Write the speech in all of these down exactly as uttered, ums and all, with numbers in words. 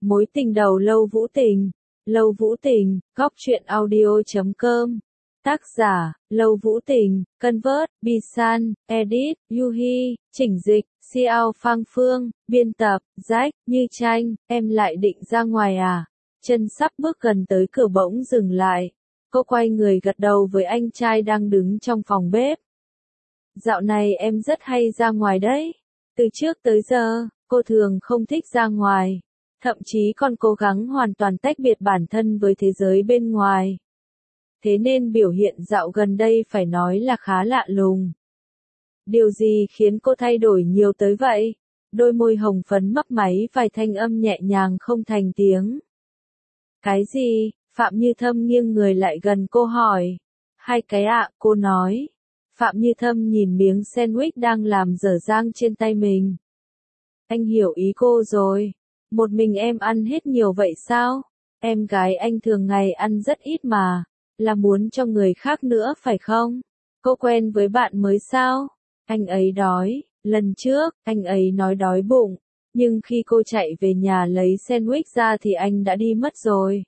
Mối tình đầu Lâu Vũ Tình. Lâu Vũ Tình, góc truyện audio.com. Tác giả, Lâu Vũ Tình, Convert, Bisan, Edit, Yuhi, chỉnh dịch, Xiao Phang Phương, biên tập, Jack, Như Tranh, em lại định ra ngoài à? Chân sắp bước gần tới cửa bỗng dừng lại. Cô quay người gật đầu với anh trai đang đứng trong phòng bếp. Dạo này em rất hay ra ngoài đấy. Từ trước tới giờ, cô thường không thích ra ngoài. Thậm chí còn cố gắng hoàn toàn tách biệt bản thân với thế giới bên ngoài. Thế nên biểu hiện dạo gần đây phải nói là khá lạ lùng. Điều gì khiến cô thay đổi nhiều tới vậy? Đôi môi hồng phấn mấp máy vài thanh âm nhẹ nhàng không thành tiếng. Cái gì? Phạm Như Thâm nghiêng người lại gần cô hỏi. Hai cái ạ, cô nói. Phạm Như Thâm nhìn miếng sandwich đang làm dở dang trên tay mình. Anh hiểu ý cô rồi. Một mình em ăn hết nhiều vậy sao? Em gái anh thường ngày ăn rất ít mà. Là muốn cho người khác nữa phải không? Cô quen với bạn mới sao? Anh ấy đói. Lần trước, anh ấy nói đói bụng. Nhưng khi cô chạy về nhà lấy sandwich ra thì anh đã đi mất rồi.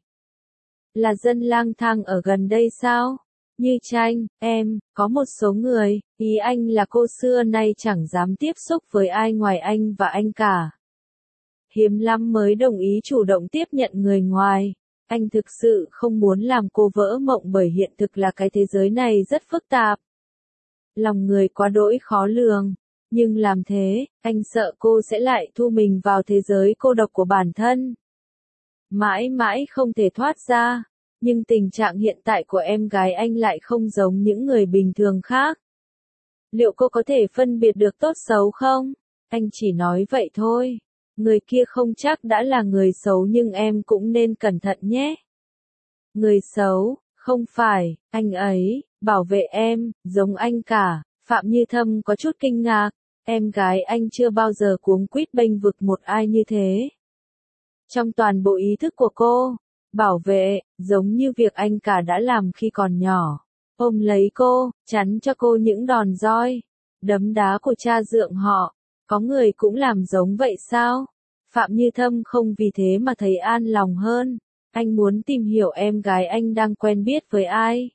Là dân lang thang ở gần đây sao? Như Tranh, em, có một số người, ý anh là cô xưa nay chẳng dám tiếp xúc với ai ngoài anh và anh cả. Hiếm lắm mới đồng ý chủ động tiếp nhận người ngoài. Anh thực sự không muốn làm cô vỡ mộng bởi hiện thực là cái thế giới này rất phức tạp. Lòng người quá đỗi khó lường. Nhưng làm thế, anh sợ cô sẽ lại thu mình vào thế giới cô độc của bản thân. Mãi mãi không thể thoát ra. Nhưng tình trạng hiện tại của em gái anh lại không giống những người bình thường khác. Liệu cô có thể phân biệt được tốt xấu không? Anh chỉ nói vậy thôi. Người kia không chắc đã là người xấu nhưng em cũng nên cẩn thận nhé. Người xấu, không phải, anh ấy, bảo vệ em, giống anh cả. Phạm Như Thâm có chút kinh ngạc. Em gái anh chưa bao giờ cuống quýt bênh vực một ai như thế. Trong toàn bộ ý thức của cô, bảo vệ, giống như việc anh cả đã làm khi còn nhỏ. Ôm lấy cô, chắn cho cô những đòn roi, đấm đá của cha dượng họ. Có người cũng làm giống vậy sao? Phạm Như Thâm không vì thế mà thấy an lòng hơn. Anh muốn tìm hiểu em gái anh đang quen biết với ai.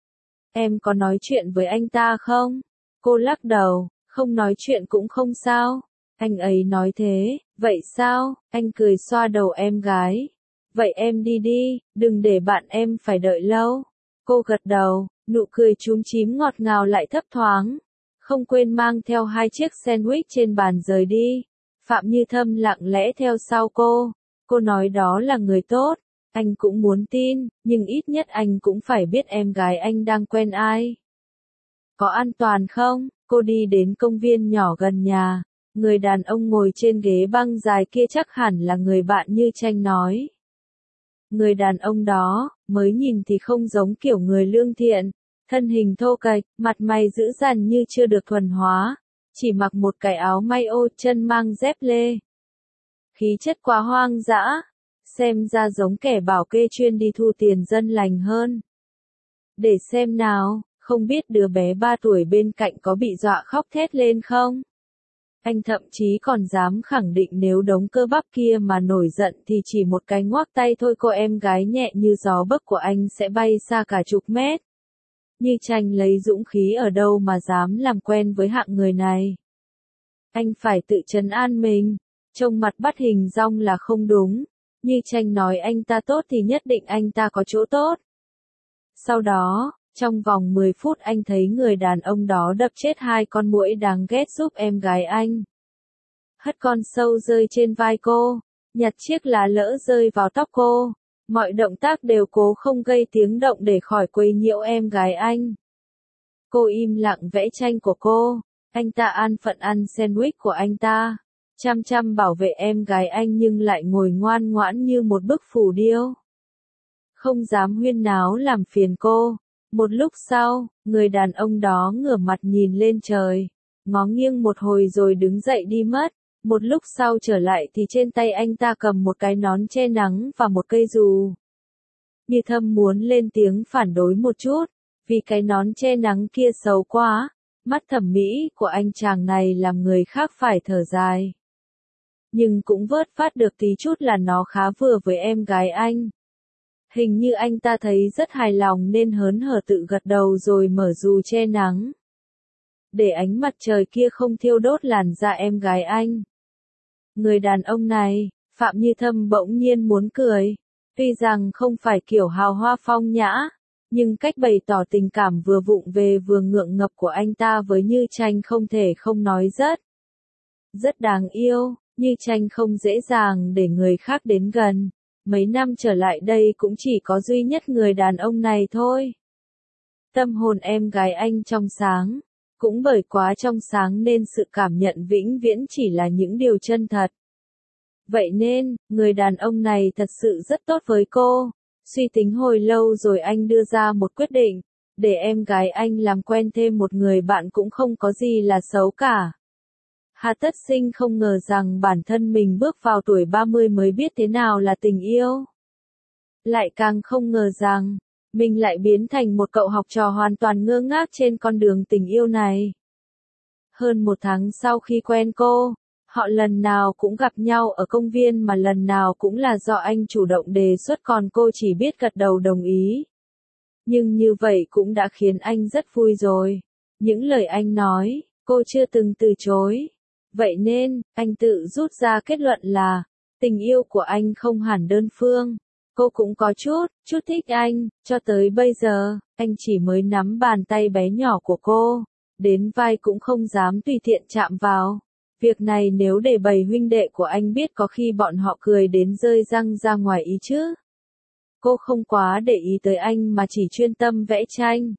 Em có nói chuyện với anh ta không? Cô lắc đầu, không nói chuyện cũng không sao. Anh ấy nói thế, vậy sao? Anh cười xoa đầu em gái. Vậy em đi đi, đừng để bạn em phải đợi lâu. Cô gật đầu, nụ cười chúm chím ngọt ngào lại thấp thoáng. Không quên mang theo hai chiếc sandwich trên bàn rời đi. Phạm Như Thâm lặng lẽ theo sau cô. Cô nói đó là người tốt. Anh cũng muốn tin, nhưng ít nhất anh cũng phải biết em gái anh đang quen ai. Có an toàn không? Cô đi đến công viên nhỏ gần nhà. Người đàn ông ngồi trên ghế băng dài kia chắc hẳn là người bạn Như Tranh nói. Người đàn ông đó, mới nhìn thì không giống kiểu người lương thiện. Thân hình thô kệch, mặt mày dữ dằn như chưa được thuần hóa. Chỉ mặc một cái áo may ô, chân mang dép lê. Khí chất quá hoang dã. Xem ra giống kẻ bảo kê chuyên đi thu tiền dân lành hơn. Để xem nào, không biết đứa bé ba tuổi bên cạnh có bị dọa khóc thét lên không? Anh thậm chí còn dám khẳng định nếu đống cơ bắp kia mà nổi giận thì chỉ một cái ngoắc tay thôi cô em gái nhẹ như gió bấc của anh sẽ bay xa cả chục mét. Như Tranh lấy dũng khí ở đâu mà dám làm quen với hạng người này. Anh phải tự trấn an mình. Trông mặt bắt hình dong là không đúng. Như Tranh nói anh ta tốt thì nhất định anh ta có chỗ tốt. Sau đó, trong vòng mười phút anh thấy người đàn ông đó đập chết hai con muỗi đáng ghét giúp em gái anh. Hất con sâu rơi trên vai cô, nhặt chiếc lá lỡ rơi vào tóc cô. Mọi động tác đều cố không gây tiếng động để khỏi quấy nhiễu em gái anh. Cô im lặng vẽ tranh của cô. Anh ta an phận ăn sandwich của anh ta. Chăm chăm bảo vệ em gái anh nhưng lại ngồi ngoan ngoãn như một bức phù điêu. Không dám huyên náo làm phiền cô. Một lúc sau, người đàn ông đó ngửa mặt nhìn lên trời. Ngó nghiêng một hồi rồi đứng dậy đi mất. Một lúc sau trở lại thì trên tay anh ta cầm một cái nón che nắng và một cây dù. Như Thâm muốn lên tiếng phản đối một chút. Vì cái nón che nắng kia xấu quá. Mắt thẩm mỹ của anh chàng này làm người khác phải thở dài. nhưng cũng vớt phát được tí chút là nó khá vừa với em gái anh. Hình như anh ta thấy rất hài lòng nên hớn hở tự gật đầu rồi mở dù che nắng. Để ánh mặt trời kia không thiêu đốt làn da em gái anh. Người đàn ông này, Phạm Như Thâm bỗng nhiên muốn cười. Tuy rằng không phải kiểu hào hoa phong nhã, nhưng cách bày tỏ tình cảm vừa vụng về vừa ngượng ngập của anh ta với Như Tranh không thể không nói rất. Rất đáng yêu, Như Tranh không dễ dàng để người khác đến gần. Mấy năm trở lại đây cũng chỉ có duy nhất người đàn ông này thôi. Tâm hồn em gái anh trong sáng, cũng bởi quá trong sáng nên sự cảm nhận vĩnh viễn chỉ là những điều chân thật. Vậy nên, người đàn ông này thật sự rất tốt với cô. Suy tính hồi lâu rồi anh đưa ra một quyết định, để em gái anh làm quen thêm một người bạn cũng không có gì là xấu cả. Hà Tất Sinh không ngờ rằng bản thân mình bước vào tuổi ba mươi mới biết thế nào là tình yêu. Lại càng không ngờ rằng, mình lại biến thành một cậu học trò hoàn toàn ngơ ngác trên con đường tình yêu này. Hơn một tháng sau khi quen cô, họ lần nào cũng gặp nhau ở công viên mà lần nào cũng là do anh chủ động đề xuất còn cô chỉ biết gật đầu đồng ý. Nhưng như vậy cũng đã khiến anh rất vui rồi. Những lời anh nói, cô chưa từng từ chối. Vậy nên, anh tự rút ra kết luận là, tình yêu của anh không hẳn đơn phương. Cô cũng có chút, chút thích anh, cho tới bây giờ, anh chỉ mới nắm bàn tay bé nhỏ của cô, đến vai cũng không dám tùy tiện chạm vào. Việc này nếu để bầy huynh đệ của anh biết có khi bọn họ cười đến rơi răng ra ngoài ý chứ. Cô không quá để ý tới anh mà chỉ chuyên tâm vẽ tranh.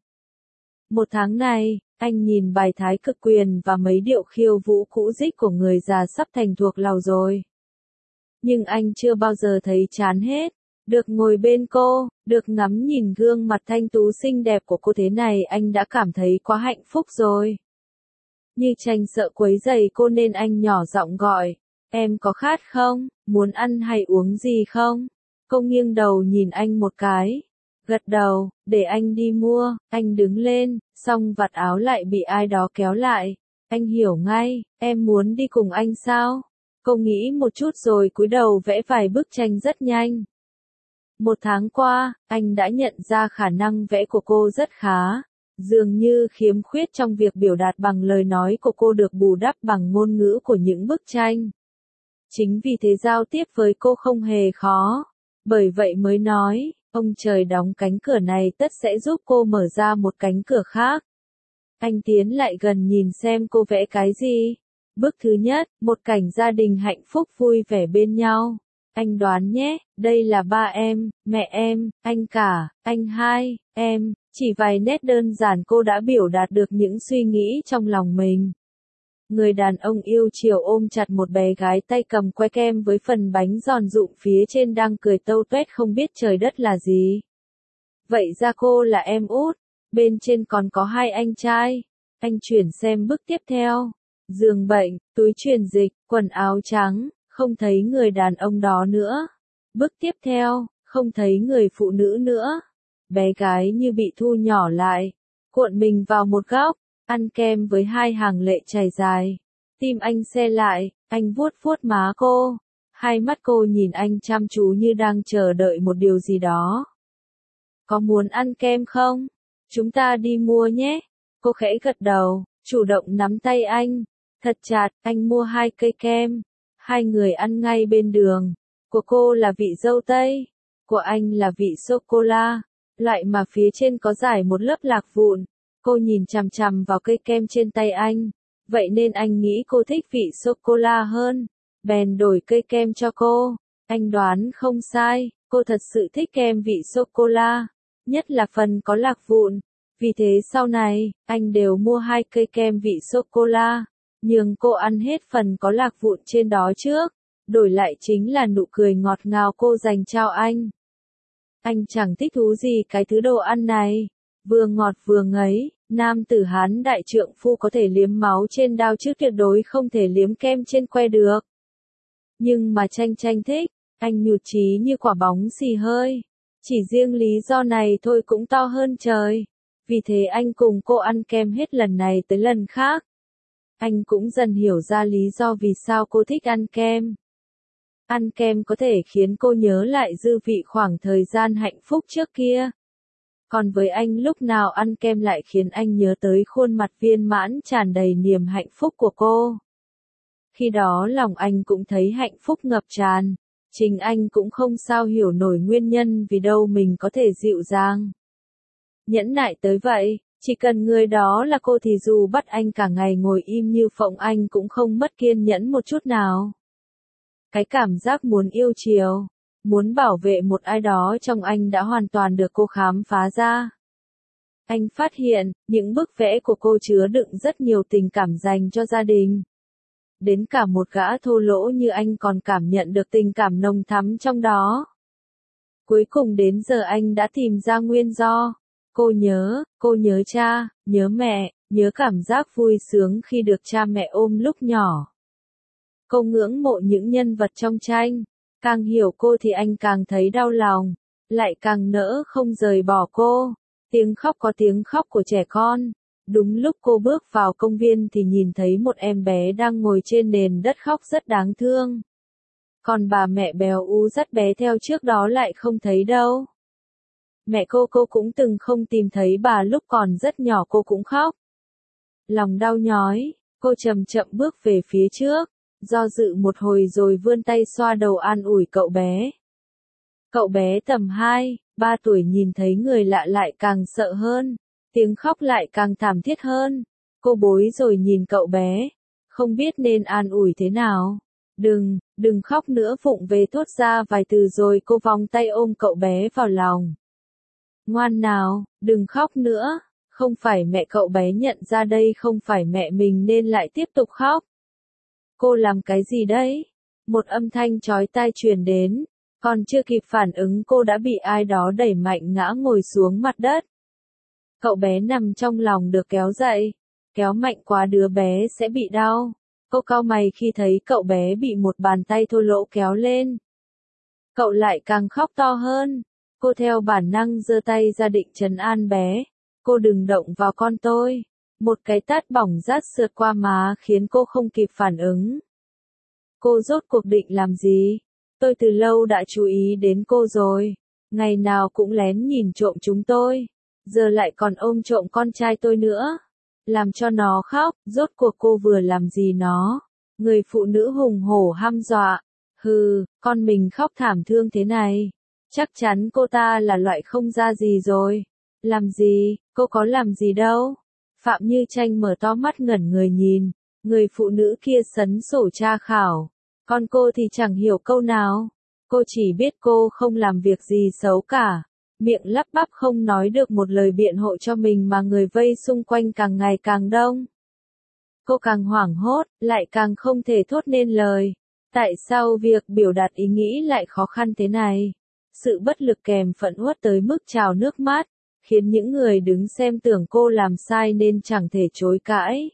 Một tháng này, anh nhìn bài thái cực quyền và mấy điệu khiêu vũ cũ dích của người già sắp thành thuộc lầu rồi. Nhưng anh chưa bao giờ thấy chán hết. Được ngồi bên cô, được ngắm nhìn gương mặt thanh tú xinh đẹp của cô thế này anh đã cảm thấy quá hạnh phúc rồi. Như Tranh sợ quấy rầy cô nên anh nhỏ giọng gọi, em có khát không, muốn ăn hay uống gì không? Cô nghiêng đầu nhìn anh một cái, gật đầu, để anh đi mua, anh đứng lên, xong vạt áo lại bị ai đó kéo lại. Anh hiểu ngay, em muốn đi cùng anh sao? Cô nghĩ một chút rồi cúi đầu vẽ vài bức tranh rất nhanh. Một tháng qua, anh đã nhận ra khả năng vẽ của cô rất khá. Dường như khiếm khuyết trong việc biểu đạt bằng lời nói của cô được bù đắp bằng ngôn ngữ của những bức tranh. Chính vì thế giao tiếp với cô không hề khó. Bởi vậy mới nói, ông trời đóng cánh cửa này tất sẽ giúp cô mở ra một cánh cửa khác. Anh tiến lại gần nhìn xem cô vẽ cái gì. Bức thứ nhất, một cảnh gia đình hạnh phúc vui vẻ bên nhau. Anh đoán nhé, đây là ba em, mẹ em, anh cả, anh hai, em. Chỉ vài nét đơn giản cô đã biểu đạt được những suy nghĩ trong lòng mình. Người đàn ông yêu chiều ôm chặt một bé gái tay cầm que kem với phần bánh giòn rụm phía trên đang cười tâu tuét không biết trời đất là gì. Vậy ra cô là em út, bên trên còn có hai anh trai. Anh chuyển xem bức tiếp theo. Giường bệnh, túi truyền dịch, quần áo trắng, không thấy người đàn ông đó nữa. Bức tiếp theo, không thấy người phụ nữ nữa. Bé gái như bị thu nhỏ lại, cuộn mình vào một góc, ăn kem với hai hàng lệ chảy dài. Tim anh se lại, anh vuốt vuốt má cô. Hai mắt cô nhìn anh chăm chú như đang chờ đợi một điều gì đó. Có muốn ăn kem không? Chúng ta đi mua nhé. Cô khẽ gật đầu, chủ động nắm tay anh. Thật chặt, anh mua hai cây kem. Hai người ăn ngay bên đường. Của cô là vị dâu tây, của anh là vị sô-cô-la. Loại mà phía trên có dải một lớp lạc vụn. Cô nhìn chằm chằm vào cây kem trên tay anh. Vậy nên anh nghĩ cô thích vị sô-cô-la hơn. Bèn đổi cây kem cho cô. Anh đoán không sai, cô thật sự thích kem vị sô-cô-la. Nhất là phần có lạc vụn. Vì thế sau này, anh đều mua hai cây kem vị sô-cô-la. Nhưng cô ăn hết phần có lạc vụn trên đó trước. Đổi lại chính là nụ cười ngọt ngào cô dành cho anh. Anh chẳng thích thú gì cái thứ đồ ăn này. Vừa ngọt vừa ngấy, nam tử Hán đại trượng phu có thể liếm máu trên đao chứ tuyệt đối không thể liếm kem trên que được. Nhưng mà Tranh Tranh thích, anh nhụt chí như quả bóng xì hơi. Chỉ riêng lý do này thôi cũng to hơn trời. Vì thế anh cùng cô ăn kem hết lần này tới lần khác. Anh cũng dần hiểu ra lý do vì sao cô thích ăn kem. Ăn kem có thể khiến cô nhớ lại dư vị khoảng thời gian hạnh phúc trước kia. Còn với anh lúc nào ăn kem lại khiến anh nhớ tới khuôn mặt viên mãn tràn đầy niềm hạnh phúc của cô. Khi đó lòng anh cũng thấy hạnh phúc ngập tràn. Chính anh cũng không sao hiểu nổi nguyên nhân vì đâu mình có thể dịu dàng, nhẫn nại tới vậy. Chỉ cần người đó là cô thì dù bắt anh cả ngày ngồi im như phỗng anh cũng không mất kiên nhẫn một chút nào. Cái cảm giác muốn yêu chiều, muốn bảo vệ một ai đó trong anh đã hoàn toàn được cô khám phá ra. Anh phát hiện, những bức vẽ của cô chứa đựng rất nhiều tình cảm dành cho gia đình. Đến cả một gã thô lỗ như anh còn cảm nhận được tình cảm nồng thắm trong đó. Cuối cùng đến giờ anh đã tìm ra nguyên do. Cô nhớ, cô nhớ cha, nhớ mẹ, nhớ cảm giác vui sướng khi được cha mẹ ôm lúc nhỏ. Cô ngưỡng mộ những nhân vật trong tranh. Càng hiểu cô thì anh càng thấy đau lòng, lại càng nỡ không rời bỏ cô. Tiếng khóc có tiếng khóc của trẻ con. Đúng lúc cô bước vào công viên thì nhìn thấy một em bé đang ngồi trên nền đất khóc rất đáng thương. Còn bà mẹ béo ú dắt bé theo trước đó lại không thấy đâu. Mẹ cô cô cũng từng không tìm thấy bà lúc còn rất nhỏ cô cũng khóc. Lòng đau nhói, cô chậm chậm bước về phía trước, do dự một hồi rồi vươn tay xoa đầu an ủi cậu bé. Cậu bé tầm hai, ba tuổi nhìn thấy người lạ lại càng sợ hơn, tiếng khóc lại càng thảm thiết hơn. Cô bối rồi nhìn cậu bé, không biết nên an ủi thế nào. Đừng, đừng khóc nữa, vụng về thốt ra vài từ rồi cô vòng tay ôm cậu bé vào lòng. Ngoan nào, đừng khóc nữa, không phải mẹ. Cậu bé nhận ra đây không phải mẹ mình nên lại tiếp tục khóc. Cô làm cái gì đấy? Một âm thanh chói tai truyền đến, còn chưa kịp phản ứng cô đã bị ai đó đẩy mạnh ngã ngồi xuống mặt đất. Cậu bé nằm trong lòng được kéo dậy, kéo mạnh quá đứa bé sẽ bị đau. Cô cau mày khi thấy cậu bé bị một bàn tay thô lỗ kéo lên. Cậu lại càng khóc to hơn. Cô theo bản năng giơ tay ra định trấn an bé. Cô đừng động vào con tôi. Một cái tát bỏng rát sượt qua má khiến cô không kịp phản ứng. Cô rốt cuộc định làm gì? Tôi từ lâu đã chú ý đến cô rồi. Ngày nào cũng lén nhìn trộm chúng tôi. Giờ lại còn ôm trộm con trai tôi nữa. Làm cho nó khóc, rốt cuộc cô vừa làm gì nó? Người phụ nữ hùng hổ hăm dọa. Hừ, con mình khóc thảm thương thế này. Chắc chắn cô ta là loại không ra gì rồi. Làm gì, cô có làm gì đâu. Phạm Như Tranh mở to mắt ngẩn người nhìn. Người phụ nữ kia sấn sổ tra khảo. Còn cô thì chẳng hiểu câu nào. Cô chỉ biết cô không làm việc gì xấu cả. Miệng lắp bắp không nói được một lời biện hộ cho mình mà người vây xung quanh càng ngày càng đông. Cô càng hoảng hốt, lại càng không thể thốt nên lời. Tại sao việc biểu đạt ý nghĩ lại khó khăn thế này? Sự bất lực kèm phẫn uất tới mức trào nước mắt, khiến những người đứng xem tưởng cô làm sai nên chẳng thể chối cãi.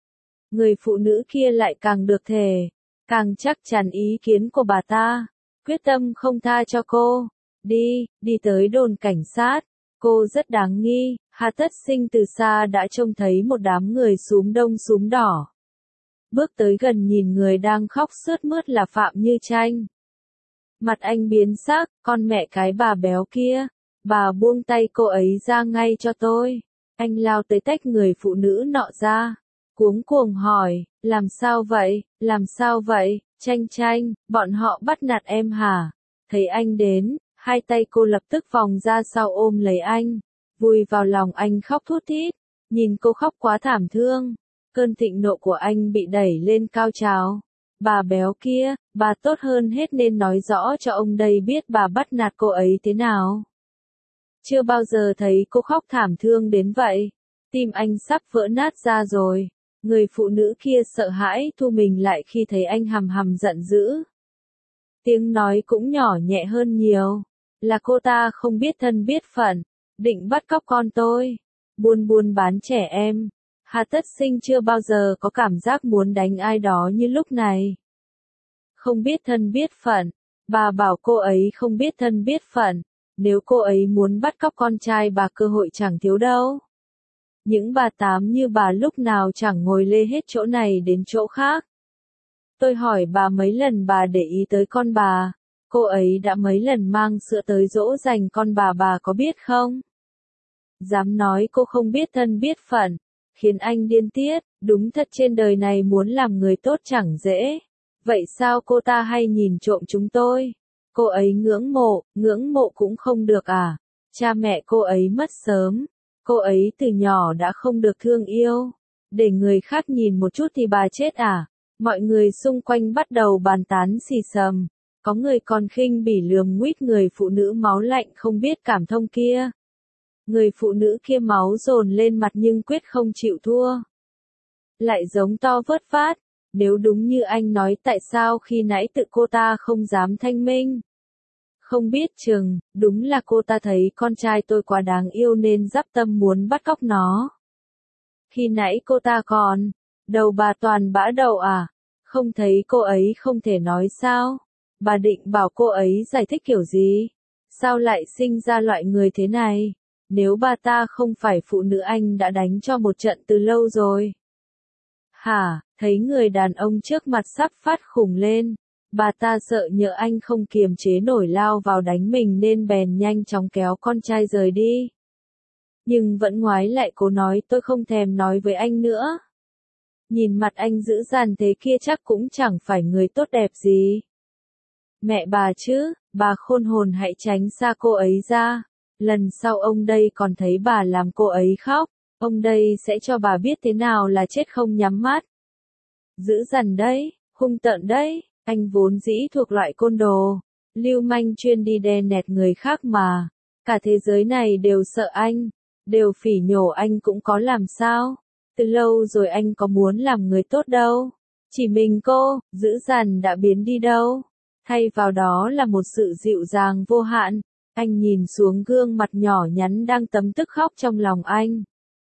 Người phụ nữ kia lại càng được thề, càng chắc chắn ý kiến của bà ta, quyết tâm không tha cho cô. Đi, đi tới đồn cảnh sát. Cô rất đáng nghi. Hà Tất Sinh từ xa đã trông thấy một đám người xúm đông xúm đỏ. Bước tới gần nhìn người đang khóc sướt mướt là Phạm Như Tranh. Mặt anh biến sắc, con mẹ cái bà béo kia. Bà buông tay cô ấy ra ngay cho tôi. Anh lao tới tách người phụ nữ nọ ra. Cuống cuồng hỏi, làm sao vậy, làm sao vậy, Tranh Tranh, bọn họ bắt nạt em hả? Thấy anh đến, hai tay cô lập tức vòng ra sau ôm lấy anh, vùi vào lòng anh khóc thút thít. Nhìn cô khóc quá thảm thương, cơn thịnh nộ của anh bị đẩy lên cao trào. Bà béo kia, bà tốt hơn hết nên nói rõ cho ông đây biết bà bắt nạt cô ấy thế nào. Chưa bao giờ thấy cô khóc thảm thương đến vậy. Tim anh sắp vỡ nát ra rồi. Người phụ nữ kia sợ hãi thu mình lại khi thấy anh hầm hầm giận dữ. Tiếng nói cũng nhỏ nhẹ hơn nhiều. Là cô ta không biết thân biết phận, định bắt cóc con tôi, buôn buôn bán trẻ em. Hà Tất Sinh chưa bao giờ có cảm giác muốn đánh ai đó như lúc này. Không biết thân biết phận, bà bảo cô ấy không biết thân biết phận, nếu cô ấy muốn bắt cóc con trai bà cơ hội chẳng thiếu đâu. Những bà tám như bà lúc nào chẳng ngồi lê hết chỗ này đến chỗ khác. Tôi hỏi bà mấy lần bà để ý tới con bà, cô ấy đã mấy lần mang sữa tới dỗ dành con bà bà có biết không? Dám nói cô không biết thân biết phận, khiến anh điên tiết, đúng thật trên đời này muốn làm người tốt chẳng dễ. Vậy sao cô ta hay nhìn trộm chúng tôi? Cô ấy ngưỡng mộ, ngưỡng mộ cũng không được à? Cha mẹ cô ấy mất sớm, cô ấy từ nhỏ đã không được thương yêu. Để người khác nhìn một chút thì bà chết à? Mọi người xung quanh bắt đầu bàn tán xì xầm. Có người còn khinh bỉ lườm nguýt người phụ nữ máu lạnh không biết cảm thông kia. Người phụ nữ kia máu dồn lên mặt nhưng quyết không chịu thua. Lại giống to vớt vát. Nếu đúng như anh nói tại sao khi nãy tự cô ta không dám thanh minh? Không biết chừng, đúng là cô ta thấy con trai tôi quá đáng yêu nên dắp tâm muốn bắt cóc nó. Khi nãy cô ta còn, đầu bà toàn bã đầu à? Không thấy cô ấy không thể nói sao? Bà định bảo cô ấy giải thích kiểu gì? Sao lại sinh ra loại người thế này? Nếu bà ta không phải phụ nữ anh đã đánh cho một trận từ lâu rồi. Hả, thấy người đàn ông trước mặt sắp phát khủng lên. Bà ta sợ nhỡ anh không kiềm chế nổi lao vào đánh mình nên bèn nhanh chóng kéo con trai rời đi. Nhưng vẫn ngoái lại cố nói tôi không thèm nói với anh nữa. Nhìn mặt anh dữ dằn thế kia chắc cũng chẳng phải người tốt đẹp gì. Mẹ bà chứ, bà khôn hồn hãy tránh xa cô ấy ra. Lần sau ông đây còn thấy bà làm cô ấy khóc, ông đây sẽ cho bà biết thế nào là chết không nhắm mắt. Dữ dằn đấy, hung tợn đấy, anh vốn dĩ thuộc loại côn đồ, lưu manh chuyên đi đè nẹt người khác mà. Cả thế giới này đều sợ anh, đều phỉ nhổ anh cũng có làm sao. Từ lâu rồi anh có muốn làm người tốt đâu. Chỉ mình cô, dữ dằn đã biến đi đâu. Thay vào đó là một sự dịu dàng vô hạn. Anh nhìn xuống gương mặt nhỏ nhắn đang tấm tức khóc trong lòng anh.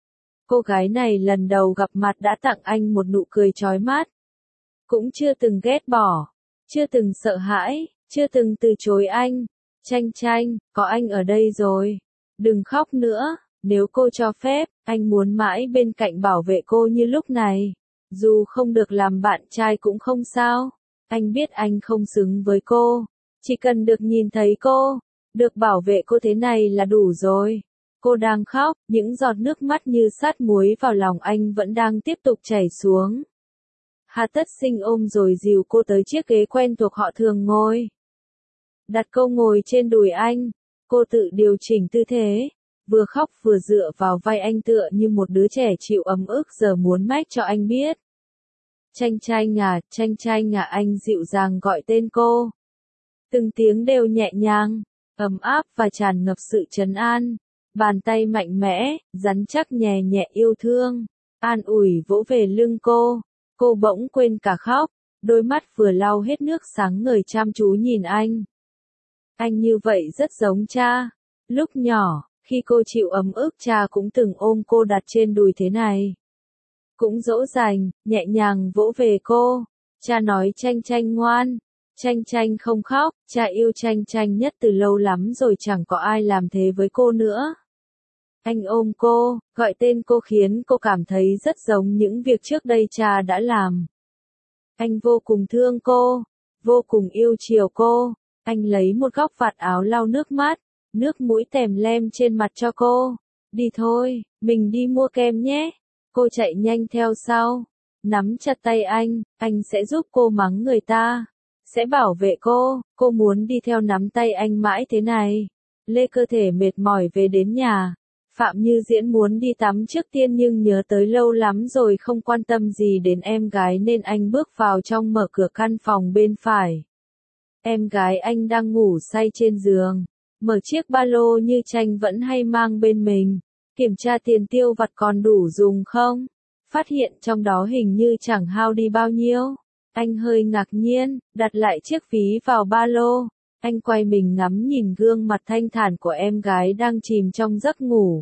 Cô gái này lần đầu gặp mặt đã tặng anh một nụ cười chói mắt. Cũng chưa từng ghét bỏ, chưa từng sợ hãi, chưa từng từ chối anh. Chanh chanh, có anh ở đây rồi. Đừng khóc nữa, nếu cô cho phép, anh muốn mãi bên cạnh bảo vệ cô như lúc này. Dù không được làm bạn trai cũng không sao. Anh biết anh không xứng với cô. Chỉ cần được nhìn thấy cô, được bảo vệ cô thế này là đủ rồi. Cô đang khóc, những giọt nước mắt như sát muối vào lòng anh vẫn đang tiếp tục chảy xuống. Hà Tất Sinh ôm rồi dìu cô tới chiếc ghế quen thuộc họ thường ngồi. Đặt cô ngồi trên đùi anh, cô tự điều chỉnh tư thế, vừa khóc vừa dựa vào vai anh tựa như một đứa trẻ chịu ấm ức giờ muốn mách cho anh biết. Chanh chanh à, chanh chanh à, anh dịu dàng gọi tên cô. Từng tiếng đều nhẹ nhàng, ấm áp và tràn ngập sự trấn an. Bàn tay mạnh mẽ, rắn chắc nhẹ nhẹ yêu thương, an ủi vỗ về lưng cô. Cô bỗng quên cả khóc, đôi mắt vừa lau hết nước sáng ngời chăm chú nhìn anh. Anh như vậy rất giống cha. Lúc nhỏ, khi cô chịu ấm ức cha cũng từng ôm cô đặt trên đùi thế này. Cũng dỗ dành, nhẹ nhàng vỗ về cô. Cha nói Chanh Chanh ngoan. Chanh Chanh không khóc, cha yêu Chanh Chanh nhất từ lâu lắm rồi chẳng có ai làm thế với cô nữa. Anh ôm cô, gọi tên cô khiến cô cảm thấy rất giống những việc trước đây cha đã làm. Anh vô cùng thương cô, vô cùng yêu chiều cô. Anh lấy một góc vạt áo lau nước mắt, nước mũi tèm lem trên mặt cho cô. Đi thôi, mình đi mua kem nhé. Cô chạy nhanh theo sau, nắm chặt tay anh, anh sẽ giúp cô mắng người ta, sẽ bảo vệ cô. Cô muốn đi theo nắm tay anh mãi thế này. Lê cơ thể mệt mỏi về đến nhà. Phạm Như Diễn muốn đi tắm trước tiên nhưng nhớ tới lâu lắm rồi không quan tâm gì đến em gái nên anh bước vào trong mở cửa căn phòng bên phải. Em gái anh đang ngủ say trên giường, mở chiếc ba lô như Tranh vẫn hay mang bên mình, kiểm tra tiền tiêu vặt còn đủ dùng không, phát hiện trong đó hình như chẳng hao đi bao nhiêu. Anh hơi ngạc nhiên, đặt lại chiếc ví vào ba lô. Anh quay mình ngắm nhìn gương mặt thanh thản của em gái đang chìm trong giấc ngủ.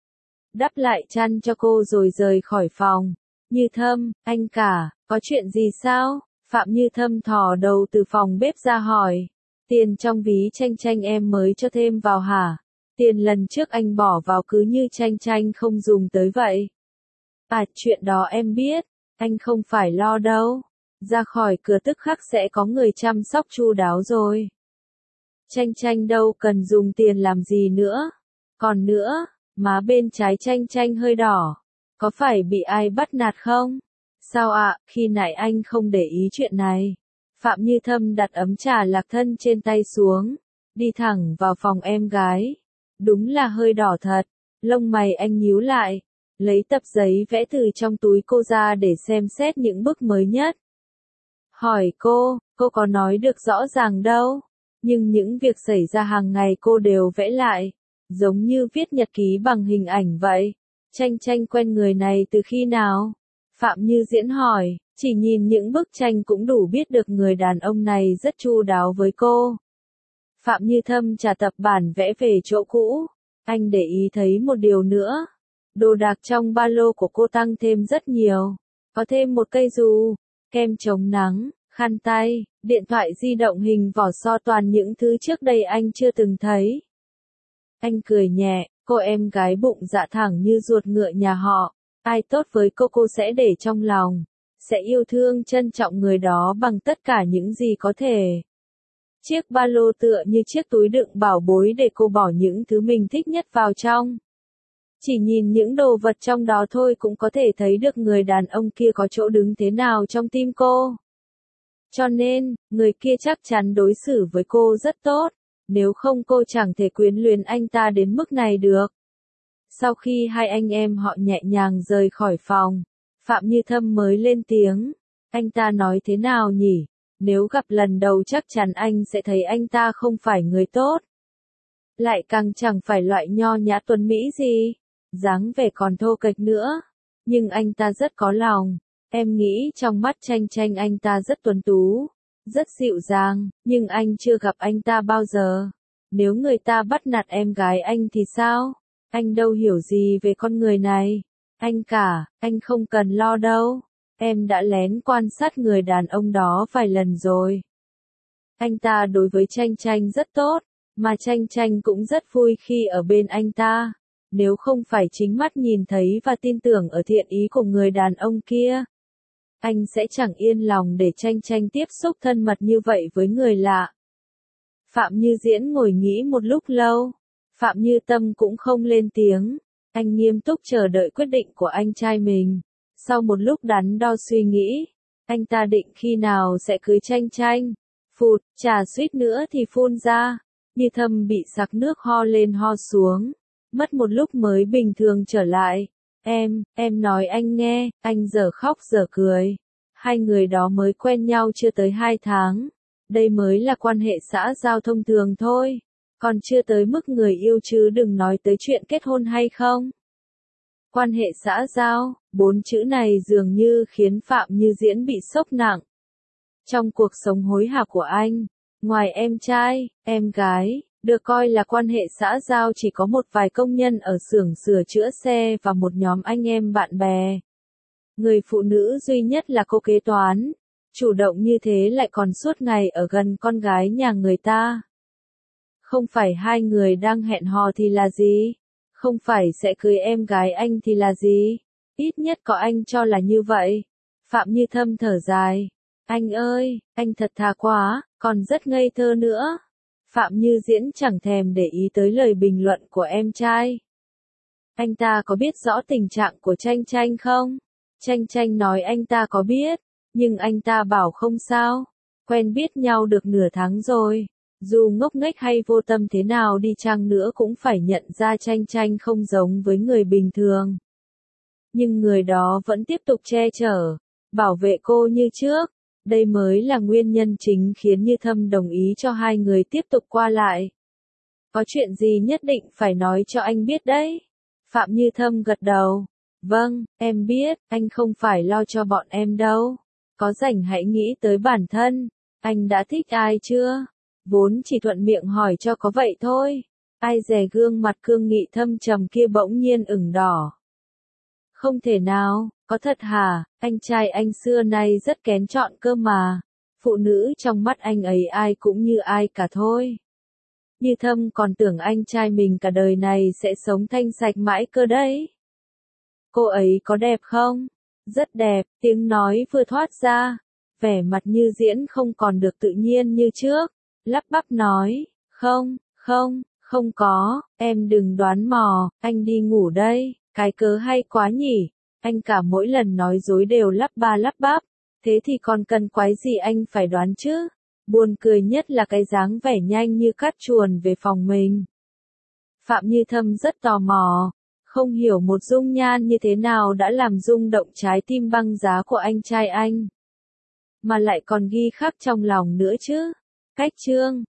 Đắp lại chăn cho cô rồi rời khỏi phòng. Như Thâm, anh cả, có chuyện gì sao? Phạm Như Thâm thò đầu từ phòng bếp ra hỏi. Tiền trong ví Tranh Tranh em mới cho thêm vào hả? Tiền lần trước anh bỏ vào cứ như Chanh Chanh không dùng tới vậy. À, chuyện đó em biết, anh không phải lo đâu. Ra khỏi cửa tức khắc sẽ có người chăm sóc chu đáo rồi. Chanh Chanh đâu cần dùng tiền làm gì nữa. Còn nữa, má bên trái Chanh Chanh hơi đỏ. Có phải bị ai bắt nạt không? Sao ạ, à, khi nãy anh không để ý chuyện này. Phạm Như Thâm đặt ấm trà lạc thân trên tay xuống, đi thẳng vào phòng em gái. Đúng là hơi đỏ thật, lông mày anh nhíu lại, lấy tập giấy vẽ từ trong túi cô ra để xem xét những bức mới nhất. Hỏi cô, cô có nói được rõ ràng đâu, nhưng những việc xảy ra hàng ngày cô đều vẽ lại, giống như viết nhật ký bằng hình ảnh vậy. Chanh Chanh quen người này từ khi nào? Phạm Như Diễn hỏi, chỉ nhìn những bức tranh cũng đủ biết được người đàn ông này rất chu đáo với cô. Phạm Như Thâm trả tập bản vẽ về chỗ cũ. Anh để ý thấy một điều nữa. Đồ đạc trong ba lô của cô tăng thêm rất nhiều. Có thêm một cây dù, kem chống nắng, khăn tay, điện thoại di động hình vỏ so, toàn những thứ trước đây anh chưa từng thấy. Anh cười nhẹ, cô em gái bụng dạ thẳng như ruột ngựa nhà họ. Ai tốt với cô cô sẽ để trong lòng. Sẽ yêu thương trân trọng người đó bằng tất cả những gì có thể. Chiếc ba lô tựa như chiếc túi đựng bảo bối để cô bỏ những thứ mình thích nhất vào trong. Chỉ nhìn những đồ vật trong đó thôi cũng có thể thấy được người đàn ông kia có chỗ đứng thế nào trong tim cô. Cho nên, người kia chắc chắn đối xử với cô rất tốt, nếu không cô chẳng thể quyến luyến anh ta đến mức này được. Sau khi hai anh em họ nhẹ nhàng rời khỏi phòng, Phạm Như Thâm mới lên tiếng. Anh ta nói thế nào nhỉ? Nếu gặp lần đầu chắc chắn anh sẽ thấy anh ta không phải người tốt. Lại càng chẳng phải loại nho nhã tuấn mỹ gì. Dáng vẻ còn thô kệch nữa. Nhưng anh ta rất có lòng. Em nghĩ trong mắt Chanh Chanh anh ta rất tuấn tú, rất dịu dàng, nhưng anh chưa gặp anh ta bao giờ. Nếu người ta bắt nạt em gái anh thì sao? Anh đâu hiểu gì về con người này. Anh cả, anh không cần lo đâu. Em đã lén quan sát người đàn ông đó vài lần rồi. Anh ta đối với Chanh Chanh rất tốt, mà Chanh Chanh cũng rất vui khi ở bên anh ta. Nếu không phải chính mắt nhìn thấy và tin tưởng ở thiện ý của người đàn ông kia, anh sẽ chẳng yên lòng để Chanh Chanh tiếp xúc thân mật như vậy với người lạ. Phạm Như Diễn ngồi nghĩ một lúc lâu. Phạm Như Tâm cũng không lên tiếng. Anh nghiêm túc chờ đợi quyết định của anh trai mình. Sau một lúc đắn đo suy nghĩ, anh ta định khi nào sẽ cưới Chanh Chanh. Phụt, trà suýt nữa thì phun ra. Như Thâm bị sặc nước ho lên ho xuống. Mất một lúc mới bình thường trở lại. Em, em nói anh nghe, anh giờ khóc giờ cười. Hai người đó mới quen nhau chưa tới hai tháng. Đây mới là quan hệ xã giao thông thường thôi. Còn chưa tới mức người yêu chứ đừng nói tới chuyện kết hôn hay không. Quan hệ xã giao, bốn chữ này dường như khiến Phạm Như Diễn bị sốc nặng. Trong cuộc sống hối hả của anh, ngoài em trai, em gái, được coi là quan hệ xã giao chỉ có một vài công nhân ở xưởng sửa chữa xe và một nhóm anh em bạn bè. Người phụ nữ duy nhất là cô kế toán, chủ động như thế lại còn suốt ngày ở gần con gái nhà người ta. Không phải hai người đang hẹn hò thì là gì? Không phải sẽ cưới em gái anh thì là gì? Ít nhất có anh cho là như vậy. Phạm Như Thâm thở dài. Anh ơi, anh thật thà quá, còn rất ngây thơ nữa. Phạm Như Diễn chẳng thèm để ý tới lời bình luận của em trai. Anh ta có biết rõ tình trạng của Chanh Chanh không? Chanh Chanh nói anh ta có biết, nhưng anh ta bảo không sao. Quen biết nhau được nửa tháng rồi. Dù ngốc nghếch hay vô tâm thế nào đi chăng nữa cũng phải nhận ra Chanh Chanh không giống với người bình thường. Nhưng người đó vẫn tiếp tục che chở, bảo vệ cô như trước. Đây mới là nguyên nhân chính khiến Như Thâm đồng ý cho hai người tiếp tục qua lại. Có chuyện gì nhất định phải nói cho anh biết đấy. Phạm Như Thâm gật đầu. Vâng, em biết, anh không phải lo cho bọn em đâu. Có rảnh hãy nghĩ tới bản thân. Anh đã thích ai chưa? Vốn chỉ thuận miệng hỏi cho có vậy thôi. Ai dè gương mặt cương nghị thâm trầm kia bỗng nhiên ửng đỏ. Không thể nào, có thật hả, anh trai anh xưa nay rất kén chọn cơ mà. Phụ nữ trong mắt anh ấy ai cũng như ai cả thôi. Như Thâm còn tưởng anh trai mình cả đời này sẽ sống thanh sạch mãi cơ đấy. Cô ấy có đẹp không? Rất đẹp, tiếng nói vừa thoát ra. Vẻ mặt Như Diễn không còn được tự nhiên như trước. Lắp bắp nói, không, không, không có, em đừng đoán mò, anh đi ngủ đây, cái cớ hay quá nhỉ. Anh cả mỗi lần nói dối đều lắp ba lắp bắp, thế thì còn cần quái gì anh phải đoán chứ? Buồn cười nhất là cái dáng vẻ nhanh như cắt chuồn về phòng mình. Phạm Như Thâm rất tò mò, không hiểu một dung nhan như thế nào đã làm rung động trái tim băng giá của anh trai anh. Mà lại còn ghi khắc trong lòng nữa chứ. Cách chương